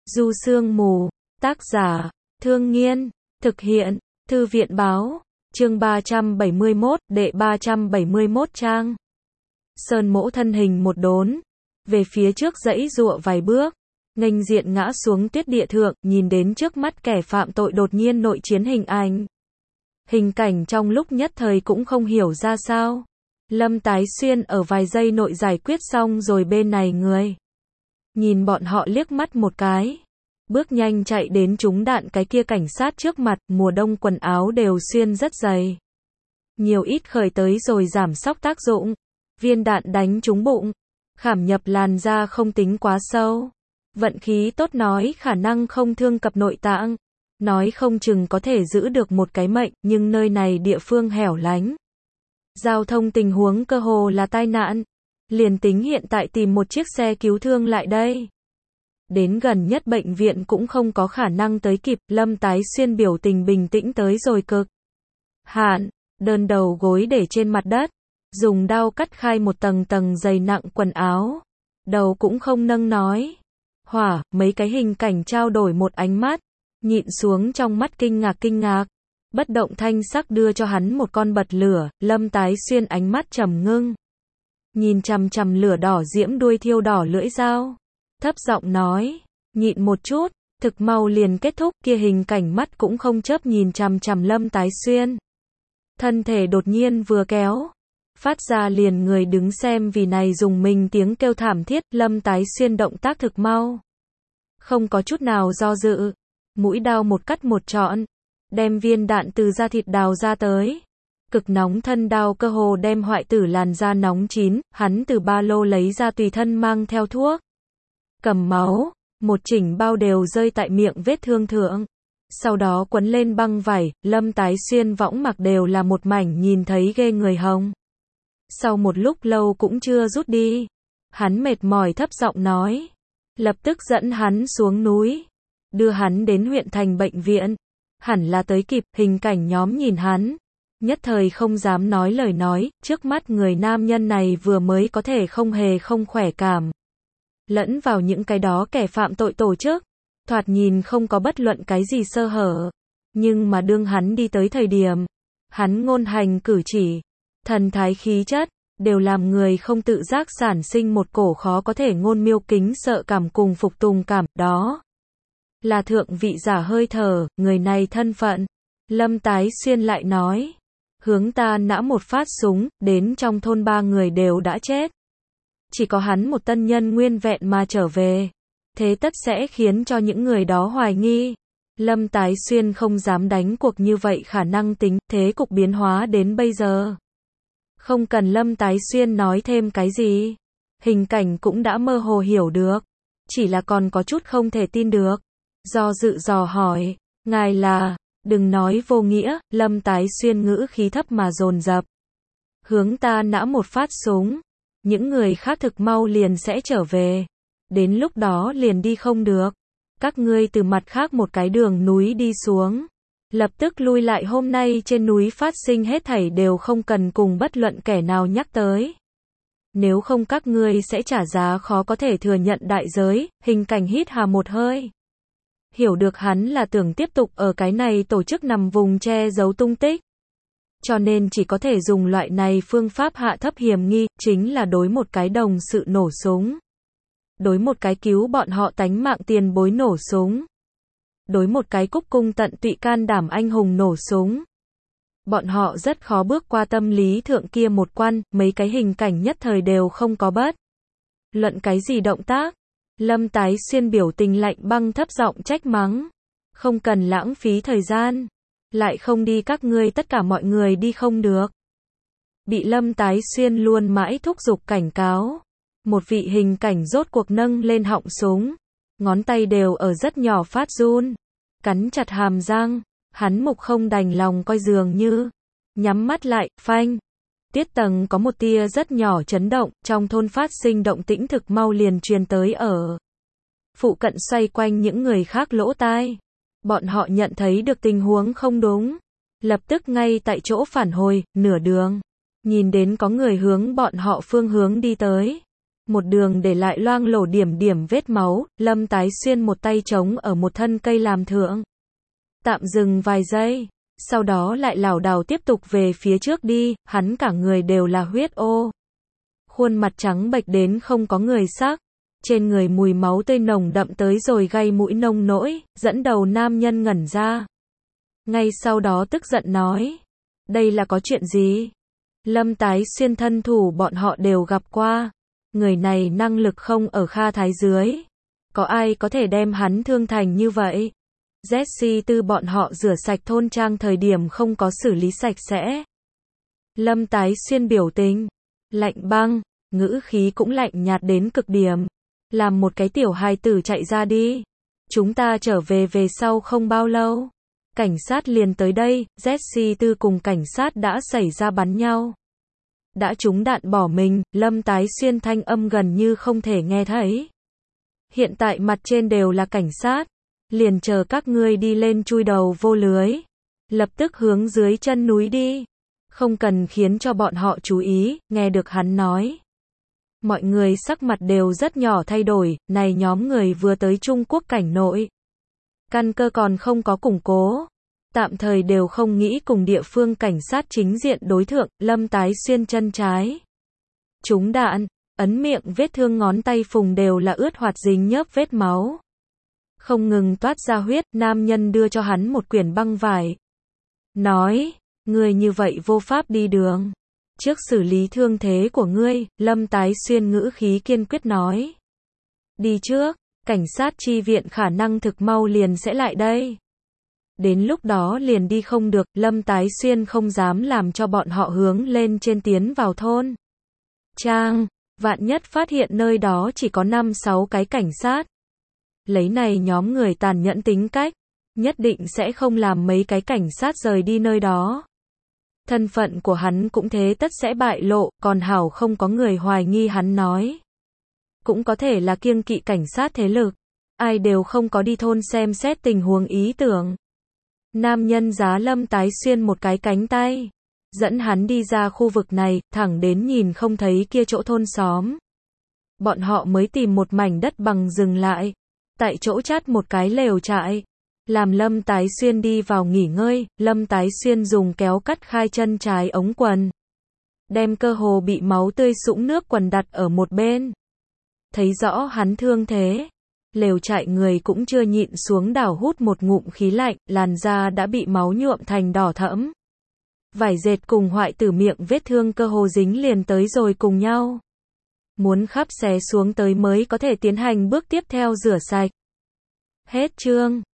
Du Sương Mù, tác giả, Thương Nghiên, thực hiện, Thư viện báo, chương 371, đệ 371 trang. Sơn Mỗ thân hình một đốn, về phía trước giãy giụa vài bước, nghênh diện ngã xuống tuyết địa thượng, nhìn đến trước mắt kẻ phạm tội đột nhiên nội chiến hình ảnh. Hình cảnh trong lúc nhất thời cũng không hiểu ra sao. Lâm Tái Xuyên ở vài giây nội giải quyết xong rồi bên này người. Nhìn bọn họ liếc mắt một cái. Bước nhanh chạy đến trúng đạn cái kia cảnh sát trước mặt, mùa đông quần áo đều xuyên rất dày. Nhiều ít khởi tới rồi giảm sóc tác dụng. Viên đạn đánh trúng bụng. Khảm nhập làn da không tính quá sâu. Vận khí tốt nói khả năng không thương cập nội tạng. Nói không chừng có thể giữ được một cái mệnh, nhưng nơi này địa phương hẻo lánh. Giao thông tình huống cơ hồ là tai nạn. Liền tính hiện tại tìm một chiếc xe cứu thương lại đây. Đến gần nhất bệnh viện cũng không có khả năng tới kịp, Lâm Tái Xuyên biểu tình bình tĩnh tới rồi cực hạn, đơn đầu gối để trên mặt đất, dùng đao cắt khai một tầng tầng dày nặng quần áo. Đầu cũng không nâng nói. Hỏa, mấy cái hình cảnh trao đổi một ánh mắt, nhịn xuống trong mắt kinh ngạc. Bất động thanh sắc đưa cho hắn một con bật lửa, Lâm Tái Xuyên ánh mắt trầm ngưng. Nhìn chằm chằm lửa đỏ diễm đuôi thiêu đỏ lưỡi dao. Thấp giọng nói, nhịn một chút, thực mau liền kết thúc, kia hình cảnh mắt cũng không chớp nhìn chằm chằm Lâm Tái Xuyên. Thân thể đột nhiên vừa kéo, phát ra liền người đứng xem vì này dùng mình tiếng kêu thảm thiết, Lâm Tái Xuyên động tác thực mau. Không có chút nào do dự, mũi đao một cắt một chọn, đem viên đạn từ da thịt đào ra tới. Cực nóng thân đao cơ hồ đem hoại tử làn da nóng chín, hắn từ ba lô lấy ra tùy thân mang theo thuốc. Cầm máu, một chỉnh bao đều rơi tại miệng vết thương thượng. Sau đó quấn lên băng vải, Lâm Tái Xuyên võng mặc đều là một mảnh nhìn thấy ghê người hồng. Sau một lúc lâu cũng chưa rút đi. Hắn mệt mỏi thấp giọng nói. Lập tức dẫn hắn xuống núi. Đưa hắn đến huyện thành bệnh viện. Hẳn là tới kịp, hình cảnh nhóm nhìn hắn. Nhất thời không dám nói lời nói, trước mắt người nam nhân này vừa mới có thể không hề không khỏe cảm. Lẫn vào những cái đó kẻ phạm tội tổ chức, thoạt nhìn không có bất luận cái gì sơ hở. Nhưng mà đương hắn đi tới thời điểm, hắn ngôn hành cử chỉ, thần thái khí chất, đều làm người không tự giác sản sinh một cổ khó có thể ngôn miêu kính sợ cảm cùng phục tùng cảm, đó là thượng vị giả hơi thở, người này thân phận. Lâm Tái Xuyên lại nói, hướng ta nã một phát súng, đến trong thôn 3 người đều đã chết. Chỉ có hắn một tân nhân nguyên vẹn mà trở về. Thế tất sẽ khiến cho những người đó hoài nghi. Lâm Tái Xuyên không dám đánh cuộc như vậy khả năng tính, thế cục biến hóa đến bây giờ. Không cần Lâm Tái Xuyên nói thêm cái gì. Hình cảnh cũng đã mơ hồ hiểu được. Chỉ là còn có chút không thể tin được. Do dự dò hỏi, ngài là, đừng nói vô nghĩa, Lâm Tái Xuyên ngữ khí thấp mà dồn dập. Hướng ta nã một phát súng. Những người khác thực mau liền sẽ trở về. Đến lúc đó liền đi không được. Các ngươi từ mặt khác một cái đường núi đi xuống. Lập tức lui lại, hôm nay trên núi phát sinh hết thảy đều không cần cùng bất luận kẻ nào nhắc tới. Nếu không các ngươi sẽ trả giá khó có thể thừa nhận đại giới. Hình cảnh hít hà một hơi. Hiểu được hắn là tưởng tiếp tục ở cái này tổ chức nằm vùng che giấu tung tích. Cho nên chỉ có thể dùng loại này phương pháp hạ thấp hiểm nghi, chính là đối một cái đồng sự nổ súng. Đối một cái cứu bọn họ tánh mạng tiền bối nổ súng. Đối một cái cúc cung tận tụy can đảm anh hùng nổ súng. Bọn họ rất khó bước qua tâm lý thượng kia một quan, mấy cái hình cảnh nhất thời đều không có bất luận cái gì động tác. Lâm Tái Xuyên biểu tình lạnh băng thấp giọng trách mắng. Không cần lãng phí thời gian. Lại không đi, các ngươi tất cả mọi người đi không được. Bị Lâm Tái Xuyên luôn mãi thúc giục cảnh cáo. Một vị hình cảnh rốt cuộc nâng lên họng súng. Ngón tay đều ở rất nhỏ phát run. Cắn chặt hàm răng. Hắn mục không đành lòng coi dường như. Nhắm mắt lại, phanh. Tiết tầng có một tia rất nhỏ chấn động. Trong thôn phát sinh động tĩnh thực mau liền truyền tới ở phụ cận, xoay quanh những người khác lỗ tai. Bọn họ nhận thấy được tình huống không đúng. Lập tức ngay tại chỗ phản hồi, nửa đường. Nhìn đến có người hướng bọn họ phương hướng đi tới. một đường để lại loang lổ điểm điểm vết máu, Lâm Tái Xuyên một tay chống ở một thân cây làm thượng. Tạm dừng vài giây, sau đó lại lảo đảo tiếp tục về phía trước đi, hắn cả người đều là huyết ô. Khuôn mặt trắng bệch đến không có người sắc, trên người mùi máu tươi nồng đậm tới rồi gây mũi nông nỗi, dẫn đầu nam nhân ngẩn ra. Ngay sau đó tức giận nói, đây là có chuyện gì? Lâm Tái Xuyên thân thủ bọn họ đều gặp qua, người này năng lực không ở Kha Thái dưới. Có ai có thể đem hắn thương thành như vậy? Jesse Tư bọn họ rửa sạch thôn trang thời điểm không có xử lý sạch sẽ. Lâm Tái Xuyên biểu tình lạnh băng, ngữ khí cũng lạnh nhạt đến cực điểm. Làm một cái tiểu hài tử chạy ra đi. Chúng ta trở về sau không bao lâu. Cảnh sát liền tới đây, Jesse Tư cùng cảnh sát đã xảy ra bắn nhau. Đã trúng đạn bỏ mình, Lâm Tái Xuyên thanh âm gần như không thể nghe thấy. Hiện tại mặt trên đều là cảnh sát. Liền chờ các ngươi đi lên chui đầu vô lưới. Lập tức hướng dưới chân núi đi. Không cần khiến cho bọn họ chú ý, nghe được hắn nói. Mọi người sắc mặt đều rất nhỏ thay đổi, này nhóm người vừa tới Trung Quốc cảnh nội. Căn cơ còn không có củng cố. Tạm thời đều không nghĩ cùng địa phương cảnh sát chính diện đối thượng, Lâm Tái Xuyên chân trái. Trúng đạn, ấn miệng vết thương ngón tay phùng đều là ướt hoạt dính nhớp vết máu. Không ngừng toát ra huyết, nam nhân đưa cho hắn một quyển băng vải. Nói, ngươi như vậy vô pháp đi đường. Trước xử lý thương thế của ngươi, Lâm Tái Xuyên ngữ khí kiên quyết nói. Đi trước, cảnh sát chi viện khả năng thực mau liền sẽ lại đây. Đến lúc đó liền đi không được, Lâm Tái Xuyên không dám làm cho bọn họ hướng lên trên tiến vào thôn trang, vạn nhất phát hiện nơi đó chỉ có 5-6 cái cảnh sát. Lấy này nhóm người tàn nhẫn tính cách, nhất định sẽ không làm mấy cái cảnh sát rời đi nơi đó. Thân phận của hắn cũng thế tất sẽ bại lộ, còn hảo không có người hoài nghi hắn nói. Cũng có thể là kiêng kỵ cảnh sát thế lực. Ai đều không có đi thôn xem xét tình huống ý tưởng. Nam nhân giá Lâm Tái Xuyên một cái cánh tay. Dẫn hắn đi ra khu vực này, thẳng đến nhìn không thấy kia chỗ thôn xóm. Bọn họ mới tìm một mảnh đất bằng dừng lại. Tại chỗ chát một cái lều trại. Làm Lâm Tái Xuyên đi vào nghỉ ngơi, Lâm Tái Xuyên dùng kéo cắt khai chân trái ống quần. Đem cơ hồ bị máu tươi sũng nước quần đặt ở một bên. Thấy rõ hắn thương thế. Lều trại người cũng chưa nhịn xuống đảo hút một ngụm khí lạnh, làn da đã bị máu nhuộm thành đỏ thẫm. Vải dệt cùng hoại tử miệng vết thương cơ hồ dính liền tới rồi cùng nhau. Muốn khắp xé xuống tới mới có thể tiến hành bước tiếp theo rửa sạch. Hết chương.